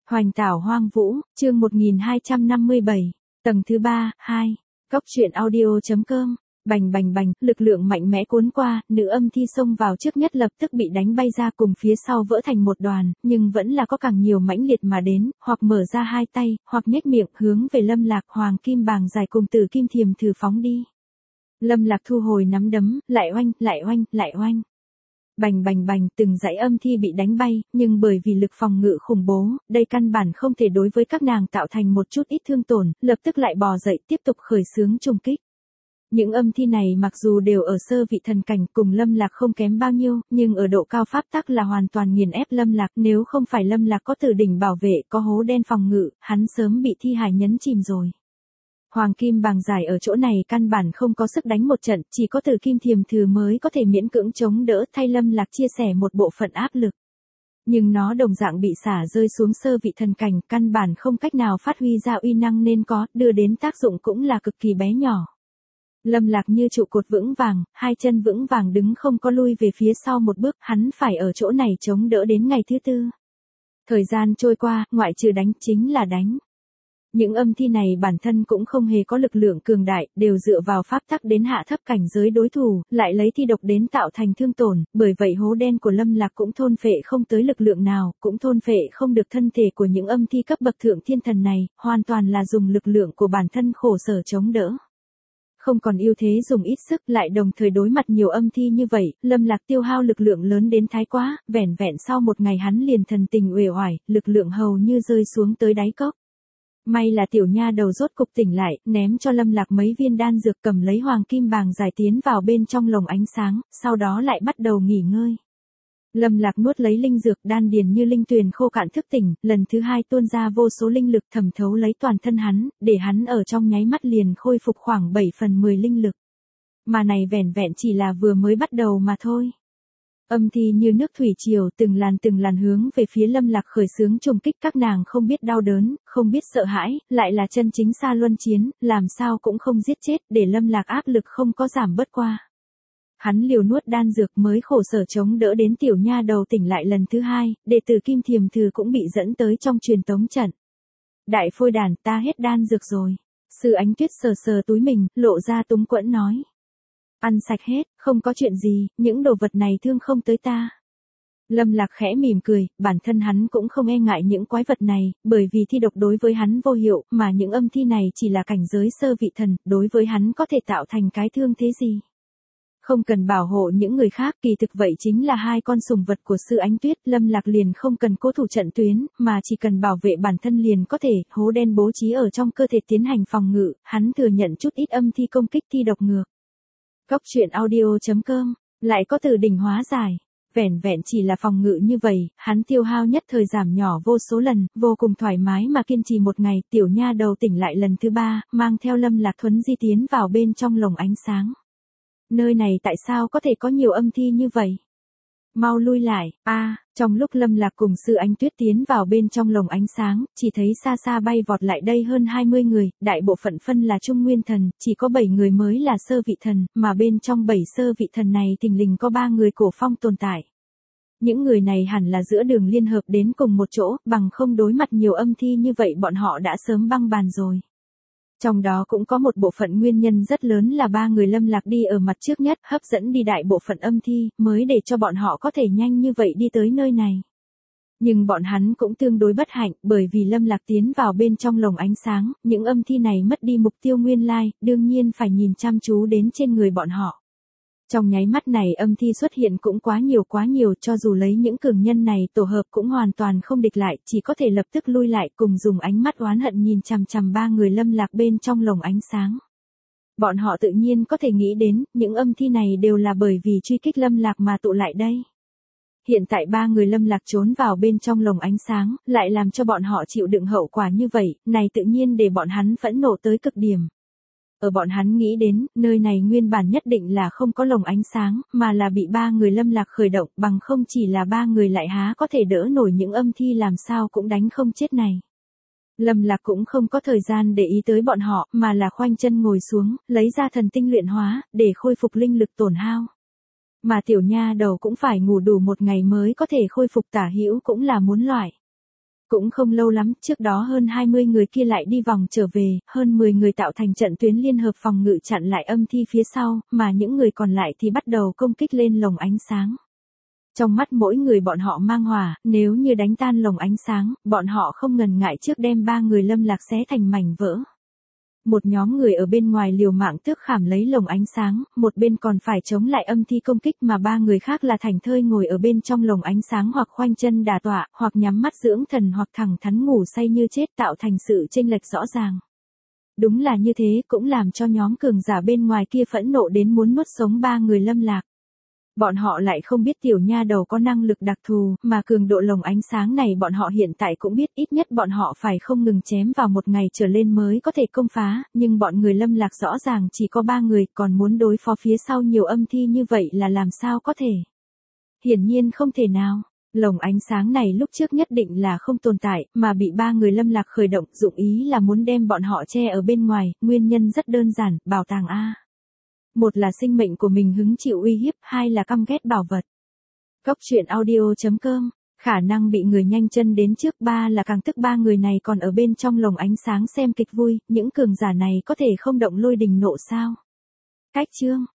Hoành tảo hoang vũ, chương 1257, tầng thứ 3, 2, Cóc truyện audio.com. Bành bành bành, lực lượng mạnh mẽ cuốn qua, nữ âm thi xông vào trước nhất lập tức bị đánh bay ra cùng phía sau vỡ thành một đoàn, nhưng vẫn là có càng nhiều mãnh liệt mà đến, hoặc mở ra hai tay, hoặc nhếch miệng hướng về Lâm Lạc Hoàng Kim Bàng dài cùng Tử Kim Thiềm Thử phóng đi. Lâm Lạc thu hồi nắm đấm, lại oanh, lại oanh, lại oanh. Bành bành bành, từng dãy âm thi bị đánh bay, nhưng bởi vì lực phòng ngự khủng bố, đây căn bản không thể đối với các nàng tạo thành một chút ít thương tổn, lập tức lại bò dậy tiếp tục khởi xướng trùng kích. Những âm thi này mặc dù đều ở sơ vị thần cảnh cùng Lâm Lạc không kém bao nhiêu, nhưng ở độ cao pháp tắc là hoàn toàn nghiền ép Lâm Lạc, nếu không phải Lâm Lạc có tử đỉnh bảo vệ, có hố đen phòng ngự, hắn sớm bị thi hải nhấn chìm rồi. Hoàng Kim Bàng dài ở chỗ này căn bản không có sức đánh một trận, chỉ có Tử Kim Thiềm Thử mới có thể miễn cưỡng chống đỡ thay Lâm Lạc chia sẻ một bộ phận áp lực. Nhưng nó đồng dạng bị xả rơi xuống sơ vị thần cảnh, căn bản không cách nào phát huy ra uy năng nên có, đưa đến tác dụng cũng là cực kỳ bé nhỏ. Lâm Lạc như trụ cột vững vàng, hai chân vững vàng đứng không có lui về phía sau một bước, hắn phải ở chỗ này chống đỡ đến ngày thứ tư. Thời gian trôi qua, ngoại trừ đánh chính là đánh. Những âm thi này bản thân cũng không hề có lực lượng cường đại, đều dựa vào pháp tắc đến hạ thấp cảnh giới đối thủ, lại lấy thi độc đến tạo thành thương tổn, bởi vậy hố đen của Lâm Lạc cũng thôn phệ không tới lực lượng nào, cũng thôn phệ không được thân thể của những âm thi cấp bậc thượng thiên thần này, hoàn toàn là dùng lực lượng của bản thân khổ sở chống đỡ. Không còn ưu thế dùng ít sức lại đồng thời đối mặt nhiều âm thi như vậy, Lâm Lạc tiêu hao lực lượng lớn đến thái quá, vẻn vẹn sau một ngày hắn liền thần tình uể oải, lực lượng hầu như rơi xuống tới đáy cốc. May là tiểu nha đầu rốt cục tỉnh lại, ném cho Lâm Lạc mấy viên đan dược cầm lấy Hoàng Kim Bàng dài tiến vào bên trong lồng ánh sáng, sau đó lại bắt đầu nghỉ ngơi. Lâm Lạc nuốt lấy linh dược đan điền như linh tuyền khô cạn thức tỉnh, lần thứ hai tuôn ra vô số linh lực thẩm thấu lấy toàn thân hắn, để hắn ở trong nháy mắt liền khôi phục khoảng 7/10 linh lực. Mà này vẻn vẹn chỉ là vừa mới bắt đầu mà thôi. Âm thi như nước thủy triều từng làn hướng về phía Lâm Lạc khởi xướng trùng kích, các nàng không biết đau đớn, không biết sợ hãi, lại là chân chính xa luân chiến, làm sao cũng không giết chết, để Lâm Lạc áp lực không có giảm bớt qua. Hắn liều nuốt đan dược mới khổ sở chống đỡ đến tiểu nha đầu tỉnh lại lần thứ hai, đệ tử Kim Thiềm Thử cũng bị dẫn tới trong truyền tống trận. Đại phôi đàn, ta hết đan dược rồi. Sư Ánh Tuyết sờ sờ túi mình, lộ ra túng quẫn nói. Ăn sạch hết, không có chuyện gì, những đồ vật này thương không tới ta. Lâm Lạc khẽ mỉm cười, bản thân hắn cũng không e ngại những quái vật này, bởi vì thi độc đối với hắn vô hiệu, mà những âm thi này chỉ là cảnh giới sơ vị thần, đối với hắn có thể tạo thành cái thương thế gì. Không cần bảo hộ những người khác, kỳ thực vậy chính là hai con sùng vật của Sư Ánh Tuyết, Lâm Lạc liền không cần cố thủ trận tuyến, mà chỉ cần bảo vệ bản thân liền có thể, hố đen bố trí ở trong cơ thể tiến hành phòng ngự, hắn thừa nhận chút ít âm thi công kích thi độc ngược. Cóc truyện audio.com, lại có từ đỉnh hóa giải. Vẻn vẹn chỉ là phòng ngự như vậy, hắn tiêu hao nhất thời giảm nhỏ vô số lần, vô cùng thoải mái mà kiên trì một ngày, tiểu nha đầu tỉnh lại lần thứ ba, mang theo Lâm Lạc thuấn di tiến vào bên trong lồng ánh sáng. Nơi này tại sao có thể có nhiều âm thi như vậy? Mau lui lại, trong lúc Lâm Lạc cùng Sư Ánh Tuyết tiến vào bên trong lồng ánh sáng, chỉ thấy xa xa bay vọt lại đây hơn 20 người, đại bộ phận phân là trung nguyên thần, chỉ có 7 người mới là sơ vị thần, mà bên trong 7 sơ vị thần này thình lình có 3 người cổ phong tồn tại. Những người này hẳn là giữa đường liên hợp đến cùng một chỗ, bằng không đối mặt nhiều âm thi như vậy bọn họ đã sớm băng bàn rồi. Trong đó cũng có một bộ phận nguyên nhân rất lớn là 3 người Lâm Lạc đi ở mặt trước nhất, hấp dẫn đi đại bộ phận âm thi, mới để cho bọn họ có thể nhanh như vậy đi tới nơi này. Nhưng bọn hắn cũng tương đối bất hạnh, bởi vì Lâm Lạc tiến vào bên trong lồng ánh sáng, những âm thi này mất đi mục tiêu nguyên lai, đương nhiên phải nhìn chăm chú đến trên người bọn họ. Trong nháy mắt này âm thi xuất hiện cũng quá nhiều, cho dù lấy những cường nhân này tổ hợp cũng hoàn toàn không địch lại, chỉ có thể lập tức lui lại cùng dùng ánh mắt oán hận nhìn chằm chằm 3 người Lâm Lạc bên trong lồng ánh sáng. Bọn họ tự nhiên có thể nghĩ đến, những âm thi này đều là bởi vì truy kích Lâm Lạc mà tụ lại đây. Hiện tại 3 người Lâm Lạc trốn vào bên trong lồng ánh sáng, lại làm cho bọn họ chịu đựng hậu quả như vậy, này tự nhiên để bọn hắn phẫn nộ tới cực điểm. Ở bọn hắn nghĩ đến, nơi này nguyên bản nhất định là không có lồng ánh sáng, mà là bị 3 người Lâm Lạc khởi động, bằng không chỉ là 3 người lại há có thể đỡ nổi những âm thi làm sao cũng đánh không chết này. Lâm Lạc cũng không có thời gian để ý tới bọn họ, mà là khoanh chân ngồi xuống, lấy ra thần tinh luyện hóa, để khôi phục linh lực tổn hao. Mà tiểu nha đầu cũng phải ngủ đủ một ngày mới có thể khôi phục tả hữu cũng là muốn loại. Cũng không lâu lắm, trước đó hơn 20 người kia lại đi vòng trở về, hơn 10 người tạo thành trận tuyến liên hợp phòng ngự chặn lại âm thi phía sau, mà những người còn lại thì bắt đầu công kích lên lồng ánh sáng. Trong mắt mỗi người bọn họ mang hỏa, nếu như đánh tan lồng ánh sáng, bọn họ không ngần ngại trước đem 3 người Lâm Lạc xé thành mảnh vỡ. Một nhóm người ở bên ngoài liều mạng tước khảm lấy lồng ánh sáng, một bên còn phải chống lại âm thi công kích mà 3 người khác là thảnh thơi ngồi ở bên trong lồng ánh sáng hoặc khoanh chân đả tọa, hoặc nhắm mắt dưỡng thần hoặc thẳng thắn ngủ say như chết tạo thành sự chênh lệch rõ ràng. Đúng là như thế cũng làm cho nhóm cường giả bên ngoài kia phẫn nộ đến muốn nuốt sống 3 người Lâm Lạc. Bọn họ lại không biết tiểu nha đầu có năng lực đặc thù, mà cường độ lồng ánh sáng này bọn họ hiện tại cũng biết ít nhất bọn họ phải không ngừng chém vào một ngày trở lên mới có thể công phá, nhưng bọn người Lâm Lạc rõ ràng chỉ có 3 người, còn muốn đối phó phía sau nhiều âm thi như vậy là làm sao có thể. Hiển nhiên không thể nào. Lồng ánh sáng này lúc trước nhất định là không tồn tại, mà bị 3 người Lâm Lạc khởi động, dụng ý là muốn đem bọn họ che ở bên ngoài, nguyên nhân rất đơn giản, bảo tàng A. Một là sinh mệnh của mình hứng chịu uy hiếp, hai là căm ghét bảo vật. Cốc truyện audio.com, khả năng bị người nhanh chân đến trước, ba là càng tức 3 người này còn ở bên trong lồng ánh sáng xem kịch vui, những cường giả này có thể không động lôi đình nộ sao. Cách chương